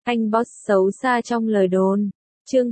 Anh boss xấu xa trong lời đồn. Chương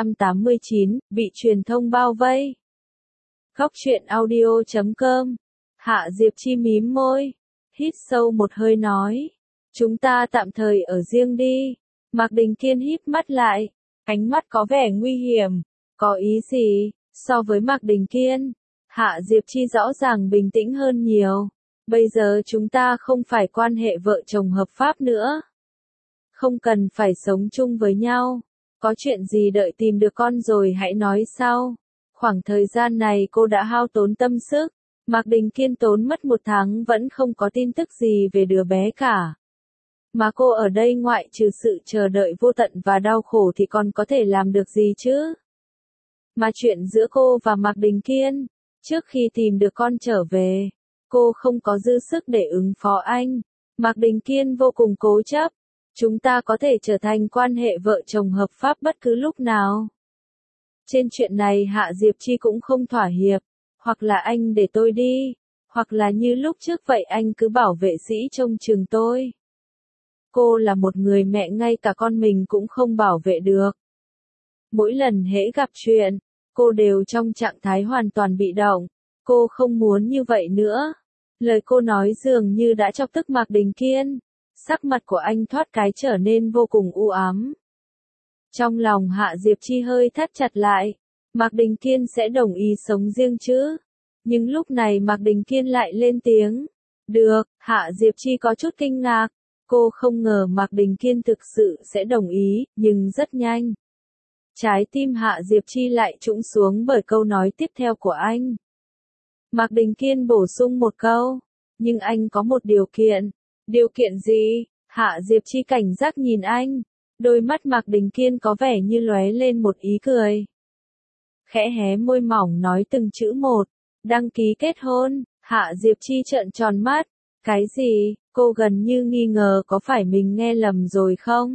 289, bị truyền thông bao vây. Góc truyện audio.com. Hạ Diệp Chi mím môi, hít sâu một hơi nói. Chúng ta tạm thời ở riêng đi. Mạc Đình Kiên híp mắt lại, ánh mắt có vẻ nguy hiểm. Có ý gì? So với Mạc Đình Kiên, Hạ Diệp Chi rõ ràng bình tĩnh hơn nhiều. Bây giờ chúng ta không phải quan hệ vợ chồng hợp pháp nữa. Không cần phải sống chung với nhau. Có chuyện gì đợi tìm được con rồi hãy nói sau. Khoảng thời gian này cô đã hao tốn tâm sức. Mạc Đình Kiên tốn mất 1 tháng vẫn không có tin tức gì về đứa bé cả. Mà cô ở đây ngoại trừ sự chờ đợi vô tận và đau khổ thì còn có thể làm được gì chứ? Mà chuyện giữa cô và Mạc Đình Kiên, trước khi tìm được con trở về, cô không có dư sức để ứng phó anh. Mạc Đình Kiên vô cùng cố chấp. Chúng ta có thể trở thành quan hệ vợ chồng hợp pháp bất cứ lúc nào. Trên chuyện này Hạ Diệp Chi cũng không thỏa hiệp. Hoặc là anh để tôi đi, hoặc là như lúc trước vậy anh cứ bảo vệ sĩ trông chừng tôi. Cô là một người mẹ ngay cả con mình cũng không bảo vệ được. Mỗi lần hễ gặp chuyện, cô đều trong trạng thái hoàn toàn bị động. Cô không muốn như vậy nữa. Lời cô nói dường như đã chọc tức Mạc Đình Kiên. Sắc mặt của anh thoát cái trở nên vô cùng u ám. Trong lòng Hạ Diệp Chi hơi thắt chặt lại. Mạc Đình Kiên sẽ đồng ý sống riêng chứ? Nhưng lúc này Mạc Đình Kiên lại lên tiếng. Được, Hạ Diệp Chi có chút kinh ngạc. Cô không ngờ Mạc Đình Kiên thực sự sẽ đồng ý, nhưng rất nhanh. Trái tim Hạ Diệp Chi lại trũng xuống bởi câu nói tiếp theo của anh. Mạc Đình Kiên bổ sung một câu. Nhưng anh có một điều kiện. Điều kiện gì? Hạ Diệp Chi cảnh giác nhìn anh. Đôi mắt Mạc Đình Kiên có vẻ như lóe lên một ý cười. Khẽ hé môi mỏng nói từng chữ một. Đăng ký kết hôn. Hạ Diệp Chi trợn tròn mắt. Cái gì? Cô gần như nghi ngờ có phải mình nghe lầm rồi không?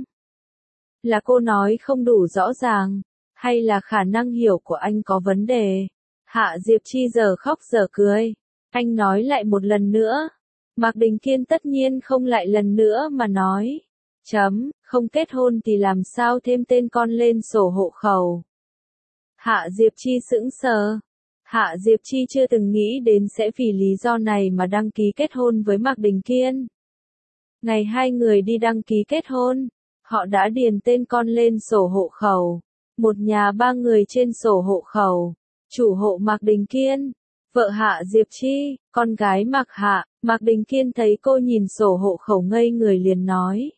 Là cô nói không đủ rõ ràng, hay là khả năng hiểu của anh có vấn đề? Hạ Diệp Chi giờ khóc giờ cười. Anh nói lại một lần nữa. Mạc Đình Kiên tất nhiên không lại lần nữa mà nói. Không kết hôn thì làm sao thêm tên con lên sổ hộ khẩu? Hạ Diệp Chi sững sờ. Hạ Diệp Chi chưa từng nghĩ đến sẽ vì lý do này mà đăng ký kết hôn với Mạc Đình Kiên. Ngày hai người đi đăng ký kết hôn, họ đã điền tên con lên sổ hộ khẩu. Một nhà 3 người trên sổ hộ khẩu. Chủ hộ Mạc Đình Kiên, vợ Hạ Diệp Chi, con gái Mạc Hạ. Mạc Đình Kiên thấy cô nhìn sổ hộ khẩu ngây người liền nói.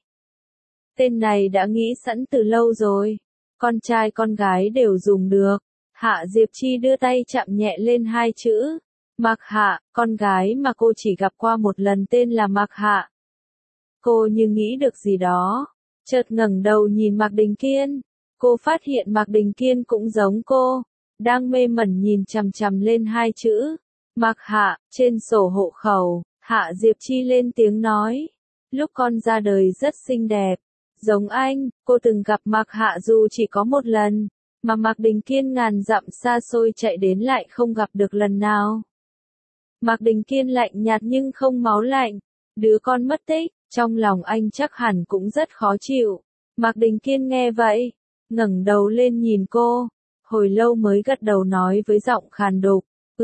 Tên này đã nghĩ sẵn từ lâu rồi. Con trai con gái đều dùng được. Hạ Diệp Chi đưa tay chạm nhẹ lên 2 chữ. Mạc Hạ, con gái mà cô chỉ gặp qua một lần tên là Mạc Hạ. Cô như nghĩ được gì đó. Chợt ngẩng đầu nhìn Mạc Đình Kiên. Cô phát hiện Mạc Đình Kiên cũng giống cô. Đang mê mẩn nhìn chằm chằm lên 2 chữ. Mạc Hạ, trên sổ hộ khẩu. Hạ Diệp Chi lên tiếng nói. Lúc con ra đời rất xinh đẹp. Giống anh, cô từng gặp Mạc Hạ dù chỉ có một lần. Mà Mạc Đình Kiên ngàn dặm xa xôi chạy đến lại không gặp được lần nào. Mạc Đình Kiên lạnh nhạt nhưng không máu lạnh. Đứa con mất tích, trong lòng anh chắc hẳn cũng rất khó chịu. Mạc Đình Kiên nghe vậy, ngẩng đầu lên nhìn cô. Hồi lâu mới gật đầu nói với giọng khàn đục.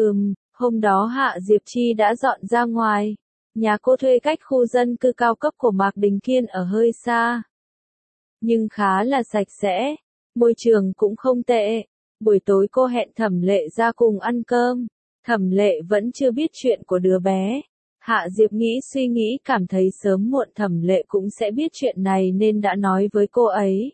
Hôm đó Hạ Diệp Chi đã dọn ra ngoài. Nhà cô thuê cách khu dân cư cao cấp của Mạc Đình Kiên ở hơi xa. Nhưng khá là sạch sẽ. Môi trường cũng không tệ. Buổi tối cô hẹn Thẩm Lệ ra cùng ăn cơm. Thẩm Lệ vẫn chưa biết chuyện của đứa bé. Hạ Diệp nghĩ suy nghĩ cảm thấy sớm muộn Thẩm Lệ cũng sẽ biết chuyện này nên đã nói với cô ấy.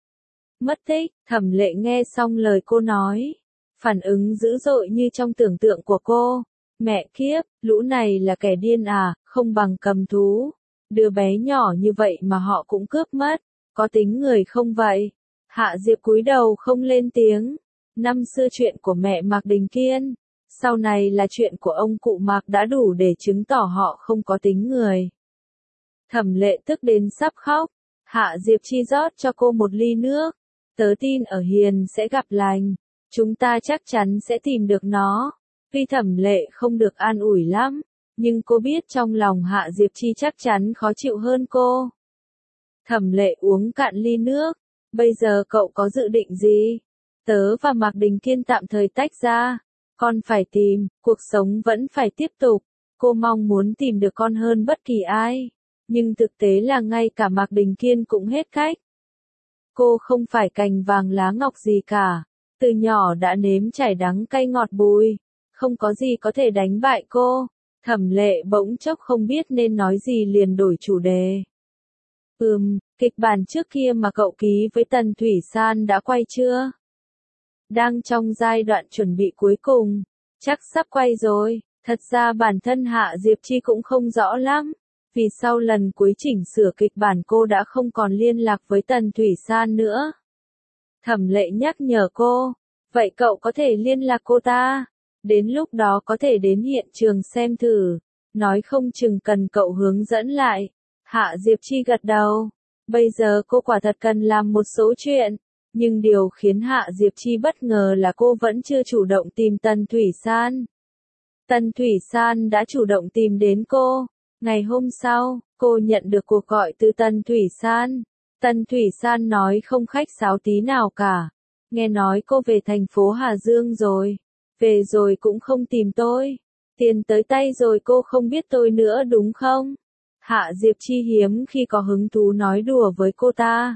Mất tích, Thẩm Lệ nghe xong lời cô nói. Phản ứng dữ dội như trong tưởng tượng của cô. Mẹ kiếp, lũ này là kẻ điên à, không bằng cầm thú. Đứa bé nhỏ như vậy mà họ cũng cướp mất. Có tính người không vậy? Hạ Diệp cúi đầu không lên tiếng. Năm xưa chuyện của mẹ Mạc Đình Kiên, sau này là chuyện của ông cụ Mạc đã đủ để chứng tỏ họ không có tính người. Thẩm Lệ tức đến sắp khóc. Hạ Diệp Chi rót cho cô một ly nước. Tớ tin ở Hiền sẽ gặp lành. Chúng ta chắc chắn sẽ tìm được nó. Tuy Thẩm Lệ không được an ủi lắm, nhưng cô biết trong lòng Hạ Diệp Chi chắc chắn khó chịu hơn cô. Thẩm Lệ uống cạn ly nước. Bây giờ cậu có dự định gì? Tớ và Mạc Đình Kiên tạm thời tách ra. Con phải tìm, cuộc sống vẫn phải tiếp tục. Cô mong muốn tìm được con hơn bất kỳ ai. Nhưng thực tế là ngay cả Mạc Đình Kiên cũng hết cách. Cô không phải cành vàng lá ngọc gì cả. Từ nhỏ đã nếm trải đắng cay ngọt bùi. Không có gì có thể đánh bại cô. Thẩm Lệ bỗng chốc không biết nên nói gì liền đổi chủ đề. Kịch bản trước kia mà cậu ký với Tần Thủy San đã quay chưa? Đang trong giai đoạn chuẩn bị cuối cùng. Chắc sắp quay rồi. Thật ra bản thân Hạ Diệp Chi cũng không rõ lắm. Vì sau lần cuối chỉnh sửa kịch bản cô đã không còn liên lạc với Tần Thủy San nữa. Thẩm Lệ nhắc nhở cô. Vậy cậu có thể liên lạc cô ta. Đến lúc đó có thể đến hiện trường xem thử. Nói không chừng cần cậu hướng dẫn lại. Hạ Diệp Chi gật đầu. Bây giờ cô quả thật cần làm một số chuyện. Nhưng điều khiến Hạ Diệp Chi bất ngờ là cô vẫn chưa chủ động tìm Tần Thủy San. Tần Thủy San đã chủ động tìm đến cô. Ngày hôm sau, cô nhận được cuộc gọi từ Tần Thủy San. Tần Thủy San nói không khách sáo tí nào cả. Nghe nói cô về thành phố Hà Dương rồi. Về rồi cũng không tìm tôi. Tiền tới tay rồi cô không biết tôi nữa đúng không? Hạ Diệp Chi hiếm khi có hứng thú nói đùa với cô ta.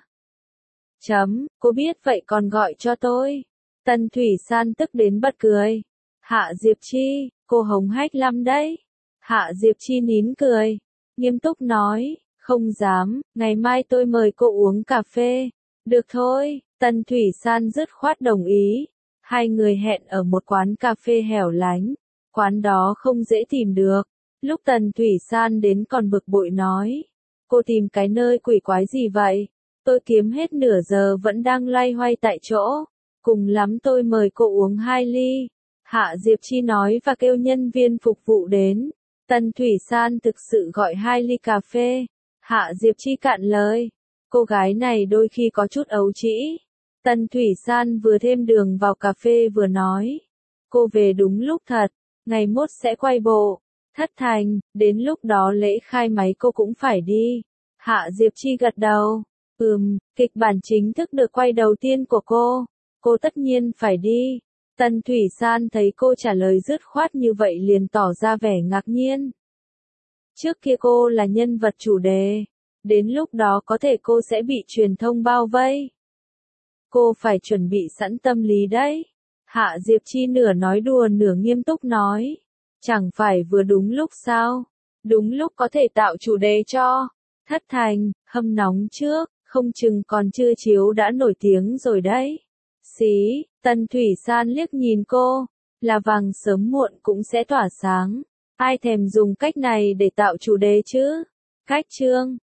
Cô biết vậy còn gọi cho tôi. Tần Thủy San tức đến bật cười. Hạ Diệp Chi, cô hống hách lắm đấy. Hạ Diệp Chi nín cười. Nghiêm túc nói, không dám, ngày mai tôi mời cô uống cà phê. Được thôi, Tần Thủy San dứt khoát đồng ý. Hai người hẹn ở một quán cà phê hẻo lánh. Quán đó không dễ tìm được. Lúc Tần Thủy San đến còn bực bội nói. Cô tìm cái nơi quỷ quái gì vậy? Tôi kiếm hết nửa giờ vẫn đang loay hoay tại chỗ. Cùng lắm tôi mời cô uống 2 ly. Hạ Diệp Chi nói và kêu nhân viên phục vụ đến. Tần Thủy San thực sự gọi 2 ly cà phê. Hạ Diệp Chi cạn lời. Cô gái này đôi khi có chút ấu trĩ. Tần Thủy San vừa thêm đường vào cà phê vừa nói. Cô về đúng lúc thật. Ngày mốt sẽ quay bộ. Thất thành, đến lúc đó lễ khai máy cô cũng phải đi. Hạ Diệp Chi gật đầu. Kịch bản chính thức được quay đầu tiên của cô. Cô tất nhiên phải đi. Tần Thủy San thấy cô trả lời dứt khoát như vậy liền tỏ ra vẻ ngạc nhiên. Trước kia cô là nhân vật chủ đề. Đến lúc đó có thể cô sẽ bị truyền thông bao vây. Cô phải chuẩn bị sẵn tâm lý đấy. Hạ Diệp Chi nửa nói đùa nửa nghiêm túc nói. Chẳng phải vừa đúng lúc sao? Đúng lúc có thể tạo chủ đề cho. Thất thành, hâm nóng trước, không chừng còn chưa chiếu đã nổi tiếng rồi đấy. Xí, Tần Thủy San liếc nhìn cô. Là vàng sớm muộn cũng sẽ tỏa sáng. Ai thèm dùng cách này để tạo chủ đề chứ? Cách chương